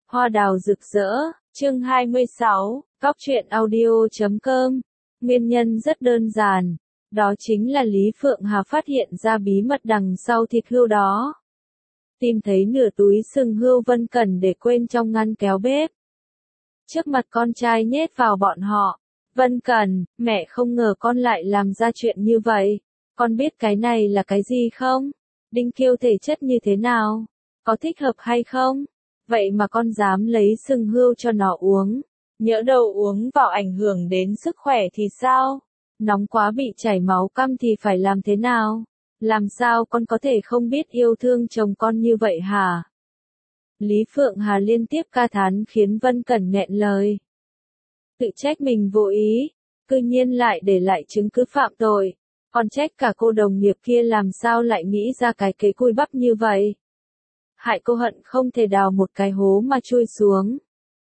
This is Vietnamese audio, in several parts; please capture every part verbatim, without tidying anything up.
Hoa đào rực rỡ, chương hai mươi sáu, góc truyện audio chấm com. Nguyên nhân rất đơn giản, đó chính là Lý Phượng Hà phát hiện ra bí mật đằng sau thịt hươu đó. Tìm thấy nửa túi sừng hươu Vân Cẩn để quên trong ngăn kéo bếp. Trước mặt con trai nhét vào bọn họ. Vân Cẩn, mẹ không ngờ con lại làm ra chuyện như vậy. Con biết cái này là cái gì không? Đinh Kiêu thể chất như thế nào? Có thích hợp hay không? Vậy mà con dám lấy sừng hươu cho nó uống. Nhỡ đâu uống vào ảnh hưởng đến sức khỏe thì sao? Nóng quá bị chảy máu căm thì phải làm thế nào? Làm sao con có thể không biết yêu thương chồng con như vậy hả? Lý Phượng Hà liên tiếp ca thán khiến Vân Cẩn nghẹn lời. Tự trách mình vô ý, cư nhiên lại để lại chứng cứ phạm tội. Còn trách cả cô đồng nghiệp kia làm sao lại nghĩ ra cái kế cùi bắp như vậy. Hại cô hận không thể đào một cái hố mà chui xuống.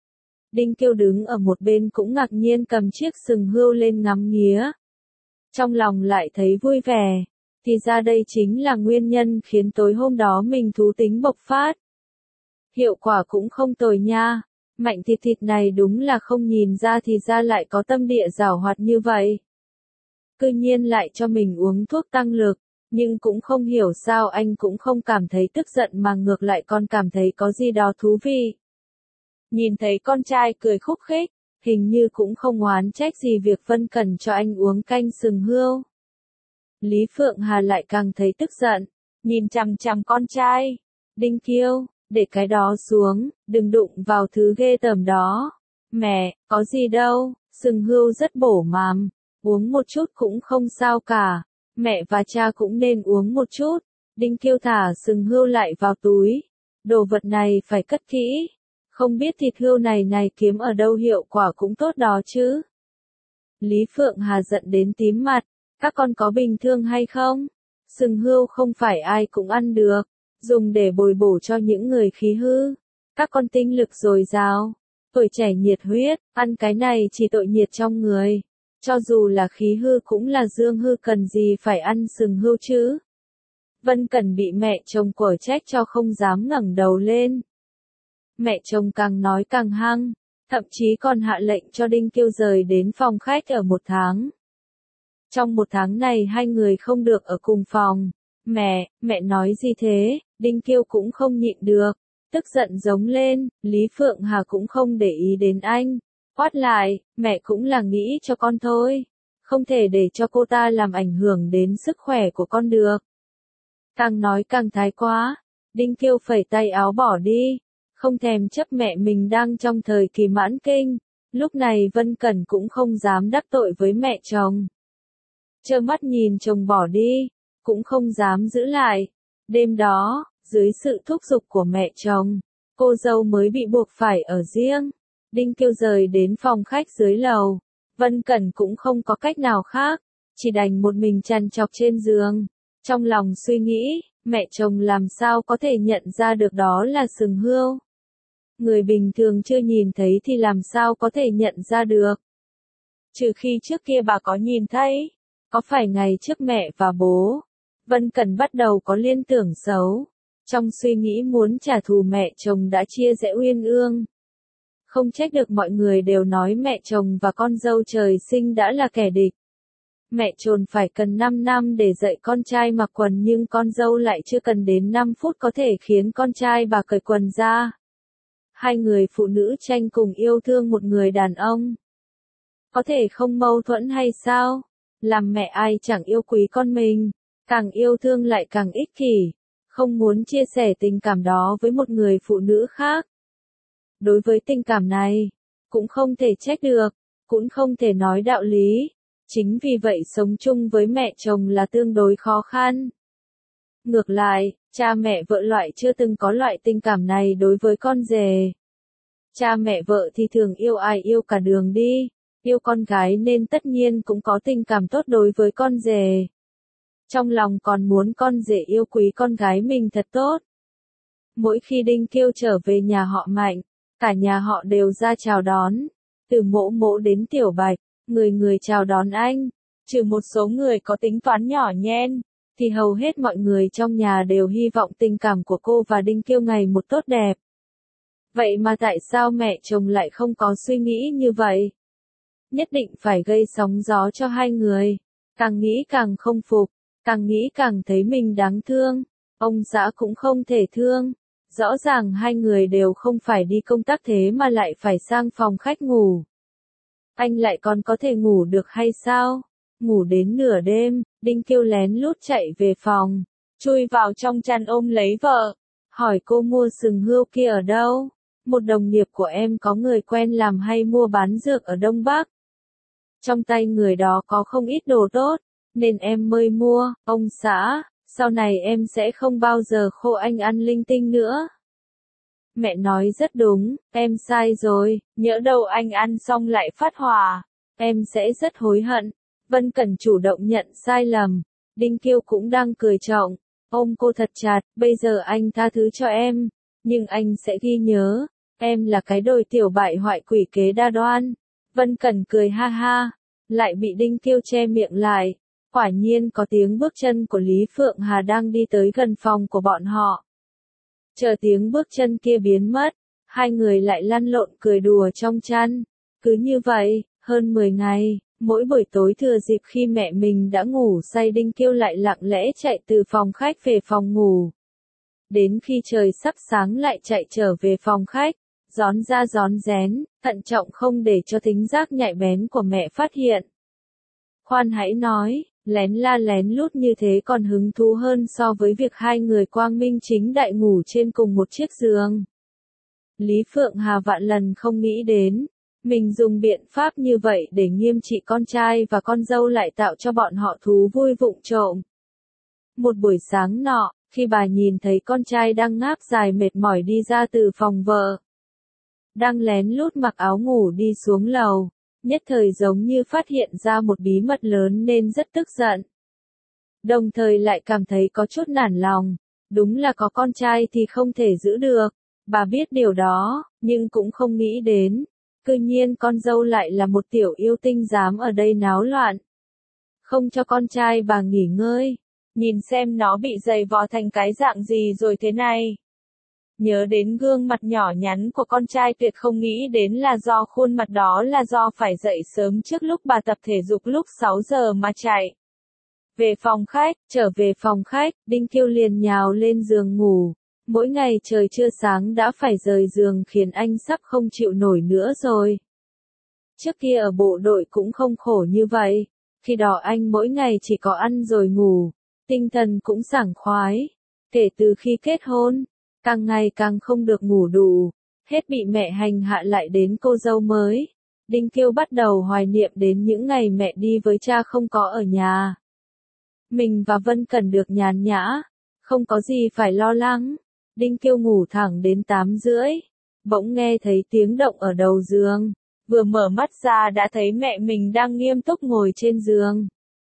Đinh Kiêu đứng ở một bên cũng ngạc nhiên cầm chiếc sừng hươu lên ngắm nghía. Trong lòng lại thấy vui vẻ, thì ra đây chính là nguyên nhân khiến tối hôm đó mình thú tính bộc phát. Hiệu quả cũng không tồi nha, mạnh thịt thịt này đúng là không nhìn ra thì ra lại có tâm địa giảo hoạt như vậy. Cư nhiên lại cho mình uống thuốc tăng lực, nhưng cũng không hiểu sao anh cũng không cảm thấy tức giận mà ngược lại còn cảm thấy có gì đó thú vị. Nhìn thấy con trai cười khúc khích, hình như cũng không oán trách gì việc Vân Cẩn cho anh uống canh sừng hươu. Lý Phượng Hà lại càng thấy tức giận, nhìn chằm chằm con trai. Đinh Kiêu, để cái đó xuống, đừng đụng vào thứ ghê tởm đó. Mẹ, có gì đâu, sừng hươu rất bổ màm, uống một chút cũng không sao cả. Mẹ và cha cũng nên uống một chút. Đinh Kiêu thả sừng hươu lại vào túi. Đồ vật này phải cất kỹ. Không biết thịt hươu này này kiếm ở đâu hiệu quả cũng tốt đó chứ. Lý Phượng Hà giận đến tím mặt. Các con có bình thường hay không? Sừng hươu không phải ai cũng ăn được. Dùng để bồi bổ cho những người khí hư. Các con tinh lực dồi dào. Tuổi trẻ nhiệt huyết. Ăn cái này chỉ tội nhiệt trong người. Cho dù là khí hư cũng là dương hư, cần gì phải ăn sừng hươu chứ. Vân Cẩn bị mẹ chồng quở trách cho không dám ngẩng đầu lên. Mẹ chồng càng nói càng hăng, thậm chí còn hạ lệnh cho Đinh Kiêu rời đến phòng khách ở một tháng. Trong một tháng này hai người không được ở cùng phòng. Mẹ, mẹ nói gì thế? Đinh Kiêu cũng không nhịn được, tức giận giống lên. Lý Phượng Hà cũng không để ý đến anh. Quát lại, mẹ cũng là nghĩ cho con thôi. Không thể để cho cô ta làm ảnh hưởng đến sức khỏe của con được. Càng nói càng thái quá. Đinh Kiêu phẩy tay áo bỏ đi. Không thèm chấp mẹ mình đang trong thời kỳ mãn kinh. Lúc này Vân Cẩn cũng không dám đắc tội với mẹ chồng. Trơ mắt nhìn chồng bỏ đi, cũng không dám giữ lại. Đêm đó, dưới sự thúc giục của mẹ chồng, cô dâu mới bị buộc phải ở riêng. Đinh Kiêu rời đến phòng khách dưới lầu. Vân Cẩn cũng không có cách nào khác, chỉ đành một mình trằn trọc trên giường. Trong lòng suy nghĩ, mẹ chồng làm sao có thể nhận ra được đó là sừng hươu. Người bình thường chưa nhìn thấy thì làm sao có thể nhận ra được. Trừ khi trước kia bà có nhìn thấy. Có phải ngày trước mẹ và bố, Vân Cẩn bắt đầu có liên tưởng xấu. Trong suy nghĩ muốn trả thù mẹ chồng đã chia rẽ uyên ương. Không trách được mọi người đều nói mẹ chồng và con dâu trời sinh đã là kẻ địch. Mẹ chồng phải cần năm năm để dạy con trai mặc quần nhưng con dâu lại chưa cần đến năm phút có thể khiến con trai bà cởi quần ra. Hai người phụ nữ tranh cùng yêu thương một người đàn ông. Có thể không mâu thuẫn hay sao? Làm mẹ ai chẳng yêu quý con mình, càng yêu thương lại càng ích kỷ, không muốn chia sẻ tình cảm đó với một người phụ nữ khác. Đối với tình cảm này, cũng không thể trách được, cũng không thể nói đạo lý. Chính vì vậy sống chung với mẹ chồng là tương đối khó khăn. Ngược lại, cha mẹ vợ loại chưa từng có loại tình cảm này đối với con rể. Cha mẹ vợ thì thường yêu ai yêu cả đường đi, yêu con gái nên tất nhiên cũng có tình cảm tốt đối với con rể. Trong lòng còn muốn con rể yêu quý con gái mình thật tốt. Mỗi khi Đinh Kiêu trở về nhà họ Mạnh, cả nhà họ đều ra chào đón. Từ Mỗ Mỗ đến Tiểu Bạch, người người chào đón anh. Trừ một số người có tính toán nhỏ nhen, thì hầu hết mọi người trong nhà đều hy vọng tình cảm của cô và Đinh Kiêu ngày một tốt đẹp. Vậy mà tại sao mẹ chồng lại không có suy nghĩ như vậy? Nhất định phải gây sóng gió cho hai người. Càng nghĩ càng không phục, càng nghĩ càng thấy mình đáng thương. Ông xã cũng không thể thương. Rõ ràng hai người đều không phải đi công tác thế mà lại phải sang phòng khách ngủ. Anh lại còn có thể ngủ được hay sao? Ngủ đến nửa đêm, Đinh Kiêu lén lút chạy về phòng, chui vào trong chăn ôm lấy vợ, hỏi cô mua sừng hươu kia ở đâu? Một đồng nghiệp của em có người quen làm hay mua bán dược ở Đông Bắc. Trong tay người đó có không ít đồ tốt, nên em mới mua. Ông xã, sau này em sẽ không bao giờ khô anh ăn linh tinh nữa. Mẹ nói rất đúng, em sai rồi, nhỡ đâu anh ăn xong lại phát hỏa, em sẽ rất hối hận. Vân Cẩn chủ động nhận sai lầm, Đinh Kiêu cũng đang cười trọng, ôm cô thật chặt, bây giờ anh tha thứ cho em, nhưng anh sẽ ghi nhớ, em là cái đồi tiểu bại hoại quỷ kế đa đoan. Vân Cẩn cười ha ha, lại bị Đinh Kiêu che miệng lại, quả nhiên có tiếng bước chân của Lý Phượng Hà đang đi tới gần phòng của bọn họ. Chờ tiếng bước chân kia biến mất, hai người lại lăn lộn cười đùa trong chăn. Cứ như vậy, hơn mười ngày, mỗi buổi tối thừa dịp khi mẹ mình đã ngủ say Đinh Kiêu lại lặng lẽ chạy từ phòng khách về phòng ngủ. Đến khi trời sắp sáng lại chạy trở về phòng khách, rón ra rón rén, thận trọng không để cho thính giác nhạy bén của mẹ phát hiện. Khoan hãy nói, lén la lén lút như thế còn hứng thú hơn so với việc hai người quang minh chính đại ngủ trên cùng một chiếc giường. Lý Phượng Hà vạn lần không nghĩ đến, mình dùng biện pháp như vậy để nghiêm trị con trai và con dâu lại tạo cho bọn họ thú vui vụng trộm. Một buổi sáng nọ, khi bà nhìn thấy con trai đang ngáp dài mệt mỏi đi ra từ phòng vợ, đang lén lút mặc áo ngủ đi xuống lầu, nhất thời giống như phát hiện ra một bí mật lớn nên rất tức giận. Đồng thời lại cảm thấy có chút nản lòng, đúng là có con trai thì không thể giữ được, bà biết điều đó, nhưng cũng không nghĩ đến, cư nhiên con dâu lại là một tiểu yêu tinh dám ở đây náo loạn. Không cho con trai bà nghỉ ngơi, nhìn xem nó bị dày vò thành cái dạng gì rồi thế này. Nhớ đến gương mặt nhỏ nhắn của con trai tuyệt không nghĩ đến là do khuôn mặt đó là do phải dậy sớm trước lúc bà tập thể dục lúc sáu giờ mà chạy. Về phòng khách, trở về phòng khách, Đinh Kiêu liền nhào lên giường ngủ. Mỗi ngày trời chưa sáng đã phải rời giường khiến anh sắp không chịu nổi nữa rồi. Trước kia ở bộ đội cũng không khổ như vậy. Khi đó anh mỗi ngày chỉ có ăn rồi ngủ. Tinh thần cũng sảng khoái. Kể từ khi kết hôn, càng ngày càng không được ngủ đủ. Hết bị mẹ hành hạ lại đến cô dâu mới. Đinh Kiêu bắt đầu hoài niệm đến những ngày mẹ đi với cha không có ở nhà. Mình và Vân Cẩn được nhàn nhã, không có gì phải lo lắng. Đinh Kiêu ngủ thẳng đến tám rưỡi, bỗng nghe thấy tiếng động ở đầu giường, vừa mở mắt ra đã thấy mẹ mình đang nghiêm túc ngồi trên giường.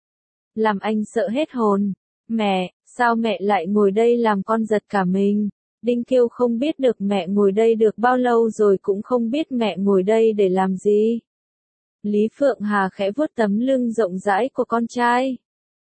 Làm anh sợ hết hồn, mẹ, sao mẹ lại ngồi đây làm con giật cả mình? Đinh Kiêu không biết được mẹ ngồi đây được bao lâu rồi cũng không biết mẹ ngồi đây để làm gì. Lý Phượng Hà khẽ vuốt tấm lưng rộng rãi của con trai.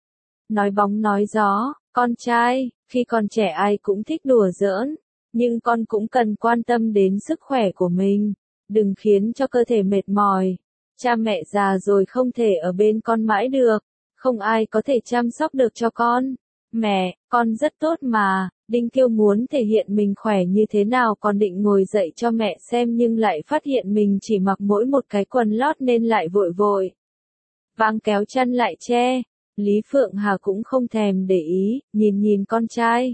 Nói bóng nói gió, con trai, khi còn trẻ ai cũng thích đùa giỡn, nhưng con cũng cần quan tâm đến sức khỏe của mình, đừng khiến cho cơ thể mệt mỏi. Cha mẹ già rồi không thể ở bên con mãi được, không ai có thể chăm sóc được cho con. Mẹ, con rất tốt mà. Đinh Kiêu muốn thể hiện mình khỏe như thế nào còn định ngồi dậy cho mẹ xem nhưng lại phát hiện mình chỉ mặc mỗi một cái quần lót nên lại vội vội vàng kéo chăn lại che. Lý Phượng Hà cũng không thèm để ý, nhìn nhìn con trai.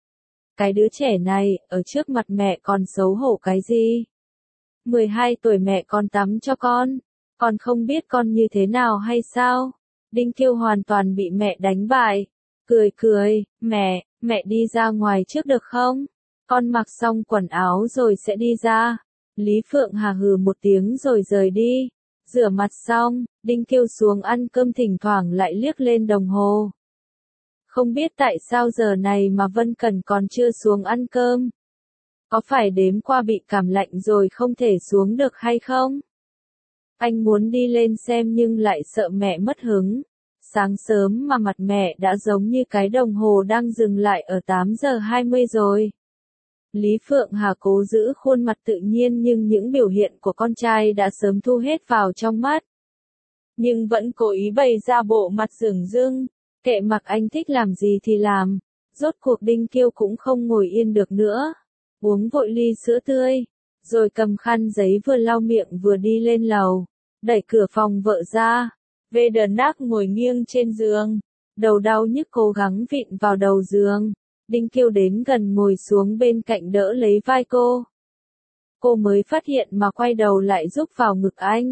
Cái đứa trẻ này, ở trước mặt mẹ còn xấu hổ cái gì? mười hai tuổi mẹ còn tắm cho con, con không biết con như thế nào hay sao? Đinh Kiêu hoàn toàn bị mẹ đánh bại. Cười cười, mẹ, mẹ đi ra ngoài trước được không? Con mặc xong quần áo rồi sẽ đi ra. Lý Phượng Hà hừ một tiếng rồi rời đi. Rửa mặt xong, Đinh Kiêu xuống ăn cơm thỉnh thoảng lại liếc lên đồng hồ. Không biết tại sao giờ này mà Vân Cẩn còn chưa xuống ăn cơm. Có phải đêm qua bị cảm lạnh rồi không thể xuống được hay không? Anh muốn đi lên xem nhưng lại sợ mẹ mất hứng. Sáng sớm mà mặt mẹ đã giống như cái đồng hồ đang dừng lại ở tám giờ hai mươi rồi. Lý Phượng Hà cố giữ khuôn mặt tự nhiên nhưng những biểu hiện của con trai đã sớm thu hết vào trong mắt. Nhưng vẫn cố ý bày ra bộ mặt dửng dưng, kệ mặc anh thích làm gì thì làm. Rốt cuộc Đinh Kiêu cũng không ngồi yên được nữa. Uống vội ly sữa tươi, rồi cầm khăn giấy vừa lau miệng vừa đi lên lầu, đẩy cửa phòng vợ ra. Vê Đờ Nác ngồi nghiêng trên giường, đầu đau nhức cố gắng vịn vào đầu giường. Đinh Kiêu đến gần ngồi xuống bên cạnh đỡ lấy vai cô. Cô mới phát hiện mà quay đầu lại giúp vào ngực anh.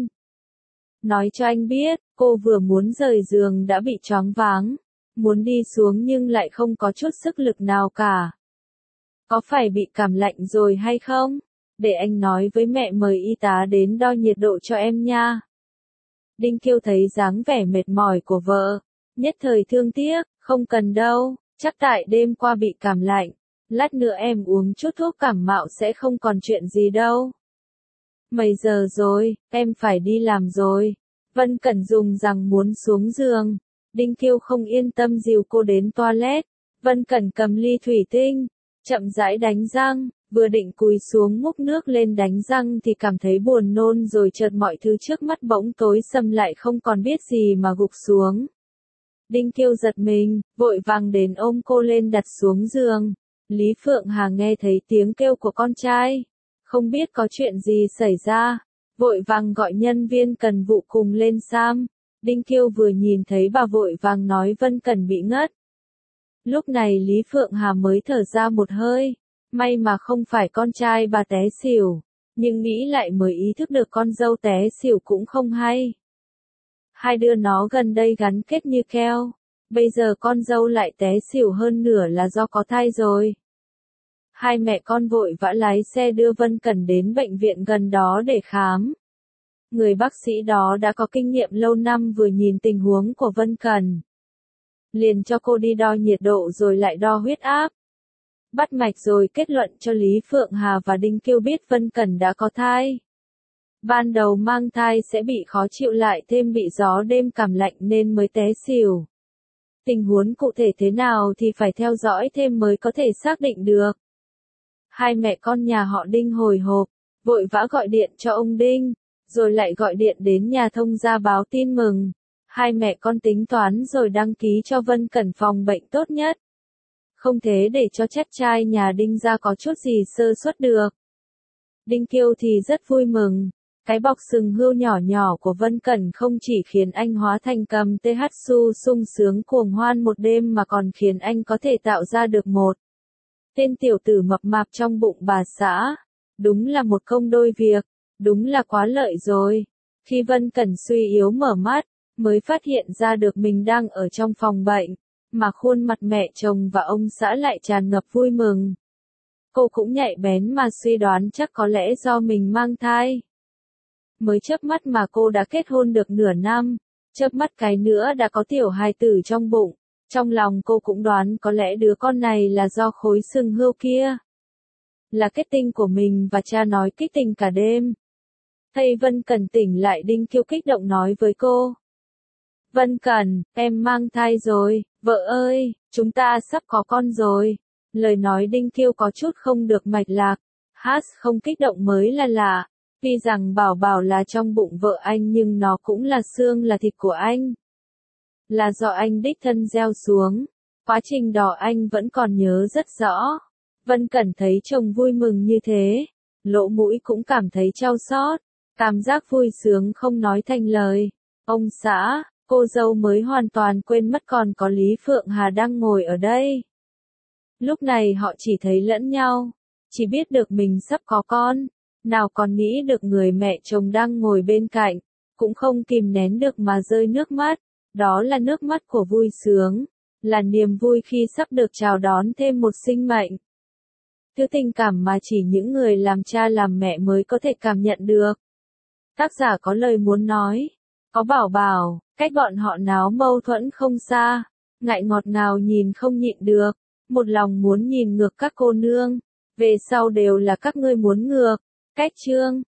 Nói cho anh biết, cô vừa muốn rời giường đã bị choáng váng, muốn đi xuống nhưng lại không có chút sức lực nào cả. Có phải bị cảm lạnh rồi hay không? Để anh nói với mẹ mời y tá đến đo nhiệt độ cho em nha. Đinh Kiêu thấy dáng vẻ mệt mỏi của vợ, nhất thời thương tiếc, không cần đâu, chắc tại đêm qua bị cảm lạnh, lát nữa em uống chút thuốc cảm mạo sẽ không còn chuyện gì đâu. Mấy giờ rồi, em phải đi làm rồi. Vân Cẩn dùng rằng muốn xuống giường. Đinh Kiêu không yên tâm dìu cô đến toilet. Vân Cẩn cầm ly thủy tinh, chậm rãi đánh răng, vừa định cúi xuống múc nước lên đánh răng thì cảm thấy buồn nôn rồi chợt mọi thứ trước mắt bỗng tối sầm lại không còn biết gì mà gục xuống. Đinh Kiêu giật mình, vội vàng đến ôm cô lên đặt xuống giường. Lý Phượng Hà nghe thấy tiếng kêu của con trai, không biết có chuyện gì xảy ra, vội vàng gọi nhân viên cần vụ cùng lên xem. Đinh Kiêu vừa nhìn thấy bà vội vàng nói Vân Cẩn bị ngất. Lúc này Lý Phượng Hà mới thở ra một hơi, may mà không phải con trai bà té xỉu, nhưng nghĩ lại mới ý thức được con dâu té xỉu cũng không hay. Hai đứa nó gần đây gắn kết như keo, bây giờ con dâu lại té xỉu hơn nửa là do có thai rồi. Hai mẹ con vội vã lái xe đưa Vân Cẩn đến bệnh viện gần đó để khám. Người bác sĩ đó đã có kinh nghiệm lâu năm vừa nhìn tình huống của Vân Cẩn, liền cho cô đi đo nhiệt độ rồi lại đo huyết áp. Bắt mạch rồi kết luận cho Lý Phượng Hà và Đinh Kiêu biết Vân Cẩn đã có thai. Ban đầu mang thai sẽ bị khó chịu lại thêm bị gió đêm cảm lạnh nên mới té xỉu. Tình huống cụ thể thế nào thì phải theo dõi thêm mới có thể xác định được. Hai mẹ con nhà họ Đinh hồi hộp, vội vã gọi điện cho ông Đinh, rồi lại gọi điện đến nhà thông gia báo tin mừng. Hai mẹ con tính toán rồi đăng ký cho Vân Cẩn phòng bệnh tốt nhất. Không thế để cho chắc trai nhà Đinh ra có chút gì sơ suất được. Đinh Kiêu thì rất vui mừng. Cái bọc sừng hươu nhỏ nhỏ của Vân Cẩn không chỉ khiến anh hóa thành cầm tê hát su sung sướng cuồng hoan một đêm mà còn khiến anh có thể tạo ra được một tên tiểu tử mập mạp trong bụng bà xã. Đúng là một công đôi việc, đúng là quá lợi rồi. Khi Vân Cẩn suy yếu mở mắt, mới phát hiện ra được mình đang ở trong phòng bệnh, mà khuôn mặt mẹ chồng và ông xã lại tràn ngập vui mừng. Cô cũng nhạy bén mà suy đoán chắc có lẽ do mình mang thai. Mới chớp mắt mà cô đã kết hôn được nửa năm, chớp mắt cái nữa đã có tiểu hài tử trong bụng. Trong lòng cô cũng đoán có lẽ đứa con này là do khối sừng hươu kia. Là kết tinh của mình và cha nói kích tình cả đêm. Thấy Vân Cẩn tỉnh lại Đinh Kiêu kích động nói với cô. Vân Cẩn, em mang thai rồi, vợ ơi, chúng ta sắp có con rồi. Lời nói Đinh Kiêu có chút không được mạch lạc, hát không kích động mới là lạ. Tuy rằng bảo bảo là trong bụng vợ anh nhưng nó cũng là xương là thịt của anh. Là do anh đích thân gieo xuống. Quá trình đó anh vẫn còn nhớ rất rõ. Vân Cẩn thấy chồng vui mừng như thế, lỗ mũi cũng cảm thấy trao xót, cảm giác vui sướng không nói thành lời. Ông xã, cô dâu mới hoàn toàn quên mất còn có Lý Phượng Hà đang ngồi ở đây. Lúc này họ chỉ thấy lẫn nhau, chỉ biết được mình sắp có con, nào còn nghĩ được người mẹ chồng đang ngồi bên cạnh, cũng không kìm nén được mà rơi nước mắt. Đó là nước mắt của vui sướng, là niềm vui khi sắp được chào đón thêm một sinh mệnh. Thứ tình cảm mà chỉ những người làm cha làm mẹ mới có thể cảm nhận được. Tác giả có lời muốn nói, có bảo bảo, cách bọn họ náo mâu thuẫn không xa, ngại ngọt ngào nhìn không nhịn được, một lòng muốn nhìn ngược các cô nương, về sau đều là các ngươi muốn ngược. Cách chương